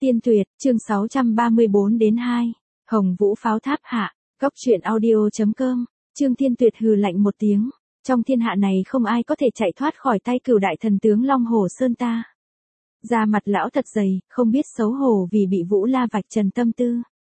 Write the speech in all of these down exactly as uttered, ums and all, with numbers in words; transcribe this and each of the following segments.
Tiên Tuyệt, chương sáu trăm ba mươi bốn đến hai. Hồng Vũ pháo tháp hạ, góc truyện audio.com, Trương Tiên Tuyệt hừ lạnh một tiếng. Trong thiên hạ này không ai có thể chạy thoát khỏi tay cửu đại thần tướng Long Hồ Sơn ta. Da mặt lão thật dày, không biết xấu hổ vì bị Vũ La vạch trần tâm tư.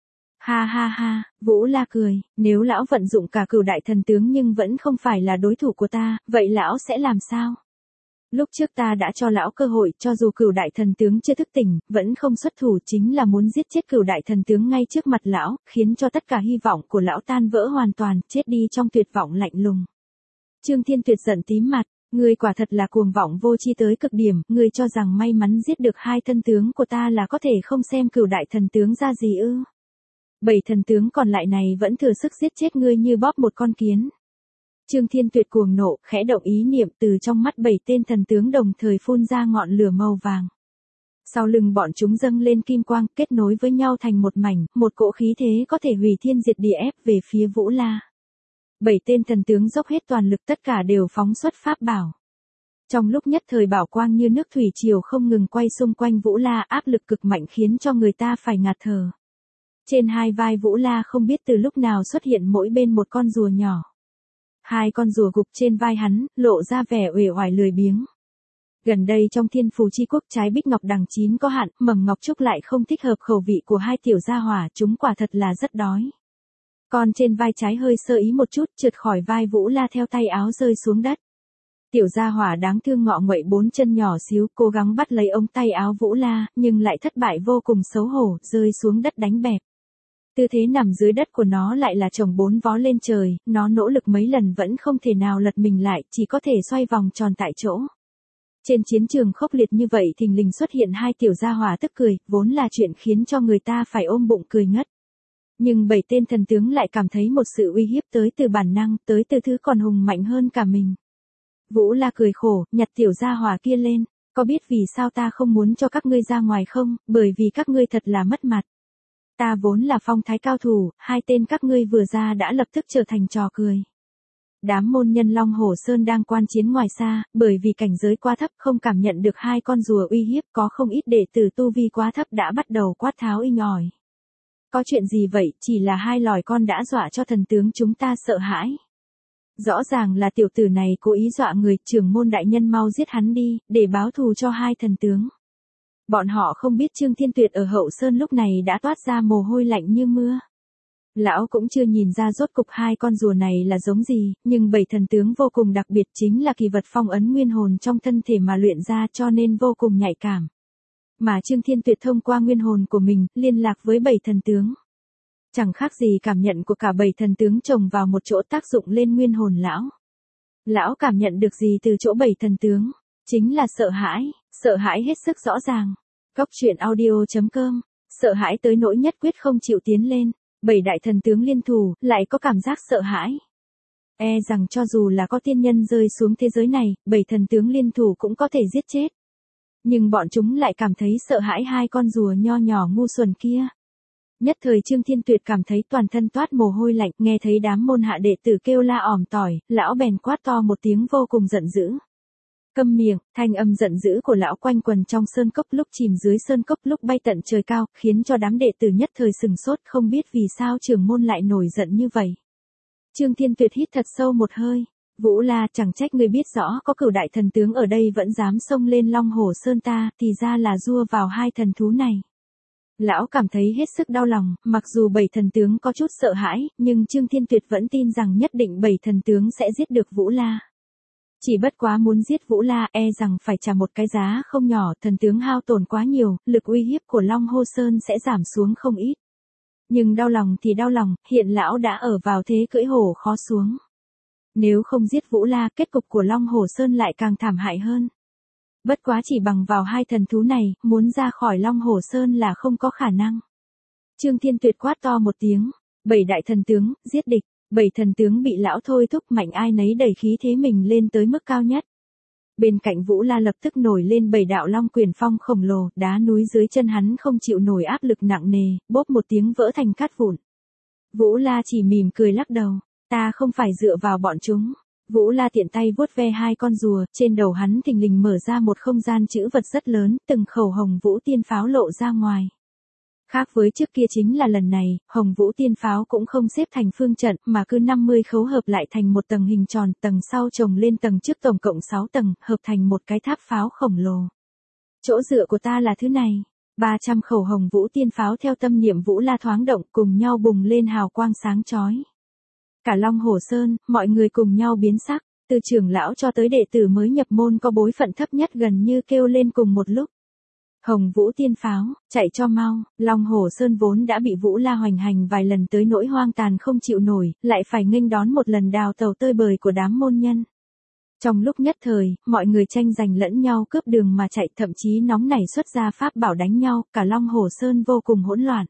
Ha ha ha, Vũ La cười, nếu lão vận dụng cả cửu đại thần tướng nhưng vẫn không phải là đối thủ của ta, vậy lão sẽ làm sao? Lúc trước ta đã cho lão cơ hội, cho dù cửu đại thần tướng chưa thức tỉnh, vẫn không xuất thủ, chính là muốn giết chết cửu đại thần tướng ngay trước mặt lão, khiến cho tất cả hy vọng của lão tan vỡ hoàn toàn, chết đi trong tuyệt vọng lạnh lùng. Trương Thiên Tuyệt giận tím mặt, ngươi quả thật là cuồng vọng vô tri tới cực điểm, ngươi cho rằng may mắn giết được hai thân tướng của ta là có thể không xem cửu đại thần tướng ra gì ư? Bảy thần tướng còn lại này vẫn thừa sức giết chết ngươi như bóp một con kiến. Trương Thiên Tuyệt cuồng nộ, khẽ động ý niệm, từ trong mắt bảy tên thần tướng đồng thời phun ra ngọn lửa màu vàng. Sau lưng bọn chúng dâng lên kim quang, kết nối với nhau thành một mảnh, một cỗ khí thế có thể hủy thiên diệt địa ép về phía Vũ La. Bảy tên thần tướng dốc hết toàn lực, tất cả đều phóng xuất pháp bảo. Trong lúc nhất thời bảo quang như nước thủy triều không ngừng quay xung quanh Vũ La, áp lực cực mạnh khiến cho người ta phải ngạt thở. Trên hai vai Vũ La không biết từ lúc nào xuất hiện mỗi bên một con rùa nhỏ. Hai con rùa gục trên vai hắn, lộ ra vẻ uể oải lười biếng. Gần đây trong Thiên Phù Chi Quốc trái bích ngọc đằng chín có hạn, mầm ngọc trúc lại không thích hợp khẩu vị của hai tiểu gia hỏa, chúng quả thật là rất đói. Con trên vai trái hơi sơ ý một chút, trượt khỏi vai Vũ La theo tay áo rơi xuống đất. Tiểu gia hỏa đáng thương ngọ nguậy bốn chân nhỏ xíu, cố gắng bắt lấy ống tay áo Vũ La, nhưng lại thất bại vô cùng xấu hổ, rơi xuống đất đánh bẹp. Tư thế nằm dưới đất của nó lại là chồng bốn vó lên trời, nó nỗ lực mấy lần vẫn không thể nào lật mình lại, chỉ có thể xoay vòng tròn tại chỗ. Trên chiến trường khốc liệt như vậy thình lình xuất hiện hai tiểu gia hỏa tức cười, vốn là chuyện khiến cho người ta phải ôm bụng cười ngất. Nhưng bảy tên thần tướng lại cảm thấy một sự uy hiếp tới từ bản năng, tới từ thứ còn hùng mạnh hơn cả mình. Vũ La cười khổ, nhặt tiểu gia hỏa kia lên, có biết vì sao ta không muốn cho các ngươi ra ngoài không, bởi vì các ngươi thật là mất mặt. Ta vốn là phong thái cao thủ, hai tên các ngươi vừa ra đã lập tức trở thành trò cười. Đám môn nhân Long Hồ Sơn đang quan chiến ngoài xa, bởi vì cảnh giới quá thấp không cảm nhận được hai con rùa uy hiếp, có không ít đệ tử tu vi quá thấp đã bắt đầu quát tháo inh ỏi. Có chuyện gì vậy, chỉ là hai lòi con đã dọa cho thần tướng chúng ta sợ hãi. Rõ ràng là tiểu tử này cố ý dọa người, trưởng môn đại nhân mau giết hắn đi, để báo thù cho hai thần tướng. Bọn họ không biết Trương Thiên Tuyệt ở Hậu Sơn lúc này đã toát ra mồ hôi lạnh như mưa. Lão cũng chưa nhìn ra rốt cục hai con rùa này là giống gì, nhưng bảy thần tướng vô cùng đặc biệt, chính là kỳ vật phong ấn nguyên hồn trong thân thể mà luyện ra, cho nên vô cùng nhạy cảm. Mà Trương Thiên Tuyệt thông qua nguyên hồn của mình, liên lạc với bảy thần tướng. Chẳng khác gì cảm nhận của cả bảy thần tướng chồng vào một chỗ tác dụng lên nguyên hồn lão. Lão cảm nhận được gì từ chỗ bảy thần tướng? Chính là sợ hãi, sợ hãi hết sức rõ ràng. Góc truyện audio.com, sợ hãi tới nỗi nhất quyết không chịu tiến lên. Bảy đại thần tướng liên thủ, lại có cảm giác sợ hãi. E rằng cho dù là có tiên nhân rơi xuống thế giới này, bảy thần tướng liên thủ cũng có thể giết chết. Nhưng bọn chúng lại cảm thấy sợ hãi hai con rùa nho nhỏ ngu xuẩn kia. Nhất thời Trương Thiên Tuyệt cảm thấy toàn thân toát mồ hôi lạnh, nghe thấy đám môn hạ đệ tử kêu la ỏm tỏi, lão bèn quát to một tiếng vô cùng giận dữ. Câm miệng, thanh âm giận dữ của lão quanh quần trong sơn cốc, lúc chìm dưới sơn cốc lúc bay tận trời cao, khiến cho đám đệ tử nhất thời sừng sốt, không biết vì sao trưởng môn lại nổi giận như vậy. Trương Thiên Tuyệt hít thật sâu một hơi. Vũ La, chẳng trách ngươi biết rõ có cửu đại thần tướng ở đây vẫn dám xông lên Long Hồ Sơn ta, thì ra là dua vào hai thần thú này. Lão cảm thấy hết sức đau lòng, mặc dù bảy thần tướng có chút sợ hãi, nhưng Trương Thiên Tuyệt vẫn tin rằng nhất định bảy thần tướng sẽ giết được Vũ La. Chỉ bất quá muốn giết Vũ La e rằng phải trả một cái giá không nhỏ, thần tướng hao tổn quá nhiều, lực uy hiếp của Long Hồ Sơn sẽ giảm xuống không ít. Nhưng đau lòng thì đau lòng, hiện lão đã ở vào thế cưỡi hổ khó xuống. Nếu không giết Vũ La, kết cục của Long Hồ Sơn lại càng thảm hại hơn. Bất quá chỉ bằng vào hai thần thú này, muốn ra khỏi Long Hồ Sơn là không có khả năng. Trương Thiên Tuyệt quát to một tiếng, bảy đại thần tướng, giết địch. Bảy thần tướng bị lão thôi thúc mạnh ai nấy đẩy khí thế mình lên tới mức cao nhất. Bên cạnh Vũ La lập tức nổi lên bảy đạo long quyền phong khổng lồ, đá núi dưới chân hắn không chịu nổi áp lực nặng nề, bốp một tiếng vỡ thành cát vụn. Vũ La chỉ mỉm cười lắc đầu, ta không phải dựa vào bọn chúng, Vũ La tiện tay vuốt ve hai con rùa, trên đầu hắn thình lình mở ra một không gian trữ vật rất lớn, từng khẩu Hồng Vũ tiên pháo lộ ra ngoài. Khác với trước kia chính là lần này, Hồng Vũ tiên pháo cũng không xếp thành phương trận, mà cứ năm mươi khấu hợp lại thành một tầng hình tròn, tầng sau chồng lên tầng trước, tổng cộng sáu tầng, hợp thành một cái tháp pháo khổng lồ. Chỗ dựa của ta là thứ này. ba trăm khẩu Hồng Vũ tiên pháo theo tâm niệm Vũ La thoáng động, cùng nhau bùng lên hào quang sáng chói. Cả Long Hồ Sơn, mọi người cùng nhau biến sắc, từ trưởng lão cho tới đệ tử mới nhập môn có bối phận thấp nhất gần như kêu lên cùng một lúc. Hồng Vũ tiên pháo, chạy cho mau. Long Hồ Sơn vốn đã bị Vũ La hoành hành vài lần tới nỗi hoang tàn không chịu nổi, lại phải nghênh đón một lần đào tàu tơi bời của đám môn nhân. Trong lúc nhất thời, mọi người tranh giành lẫn nhau cướp đường mà chạy, thậm chí nóng nảy xuất ra pháp bảo đánh nhau, cả Long Hồ Sơn vô cùng hỗn loạn.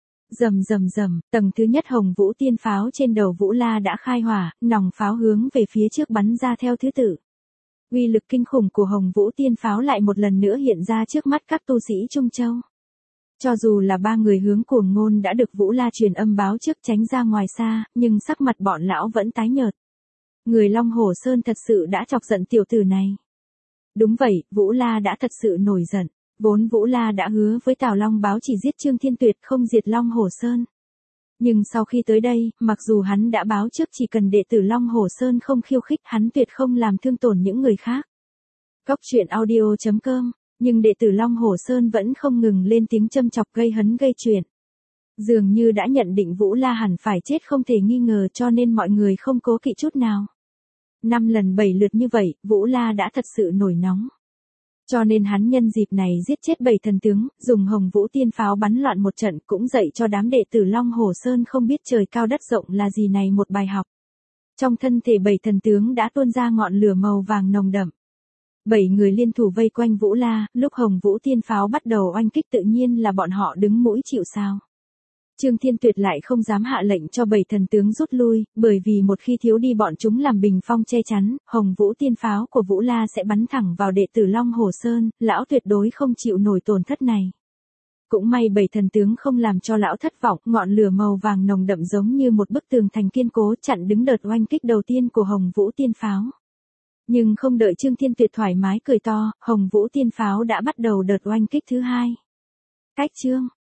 Rầm rầm rầm, tầng thứ nhất Hồng Vũ tiên pháo trên đầu Vũ La đã khai hỏa, nòng pháo hướng về phía trước bắn ra theo thứ tự. Uy lực kinh khủng của Hồng Vũ tiên pháo lại một lần nữa hiện ra trước mắt các tu sĩ Trung Châu. Cho dù là ba người hướng Cuồng Ngôn đã được Vũ La truyền âm báo trước tránh ra ngoài xa, nhưng sắc mặt bọn lão vẫn tái nhợt. Người Long Hồ Sơn thật sự đã chọc giận tiểu tử này. Đúng vậy, Vũ La đã thật sự nổi giận. Vốn Vũ La đã hứa với Tào Long Báo chỉ giết Trương Thiên Tuyệt không diệt Long Hồ Sơn. Nhưng sau khi tới đây, mặc dù hắn đã báo trước chỉ cần đệ tử Long Hồ Sơn không khiêu khích, hắn tuyệt không làm thương tổn những người khác. Cốc truyện audio chấm com, nhưng đệ tử Long Hồ Sơn vẫn không ngừng lên tiếng châm chọc gây hấn gây chuyện. Dường như đã nhận định Vũ La hẳn phải chết không thể nghi ngờ, cho nên mọi người không cố kỵ chút nào. Năm lần bảy lượt như vậy, Vũ La đã thật sự nổi nóng. Cho nên hắn nhân dịp này giết chết bảy thần tướng, dùng Hồng Vũ tiên pháo bắn loạn một trận, cũng dạy cho đám đệ tử Long Hồ Sơn không biết trời cao đất rộng là gì này một bài học. Trong thân thể bảy thần tướng đã tuôn ra ngọn lửa màu vàng nồng đậm. Bảy người liên thủ vây quanh Vũ La, lúc Hồng Vũ tiên pháo bắt đầu oanh kích tự nhiên là bọn họ đứng mũi chịu sào. Trương Thiên Tuyệt lại không dám hạ lệnh cho bảy thần tướng rút lui, bởi vì một khi thiếu đi bọn chúng làm bình phong che chắn, Hồng Vũ tiên pháo của Vũ La sẽ bắn thẳng vào đệ tử Long Hồ Sơn, lão tuyệt đối không chịu nổi tổn thất này. Cũng may bảy thần tướng không làm cho lão thất vọng, ngọn lửa màu vàng nồng đậm giống như một bức tường thành kiên cố chặn đứng đợt oanh kích đầu tiên của Hồng Vũ tiên pháo. Nhưng không đợi Trương Thiên Tuyệt thoải mái cười to, Hồng Vũ tiên pháo đã bắt đầu đợt oanh kích thứ hai. Cách chương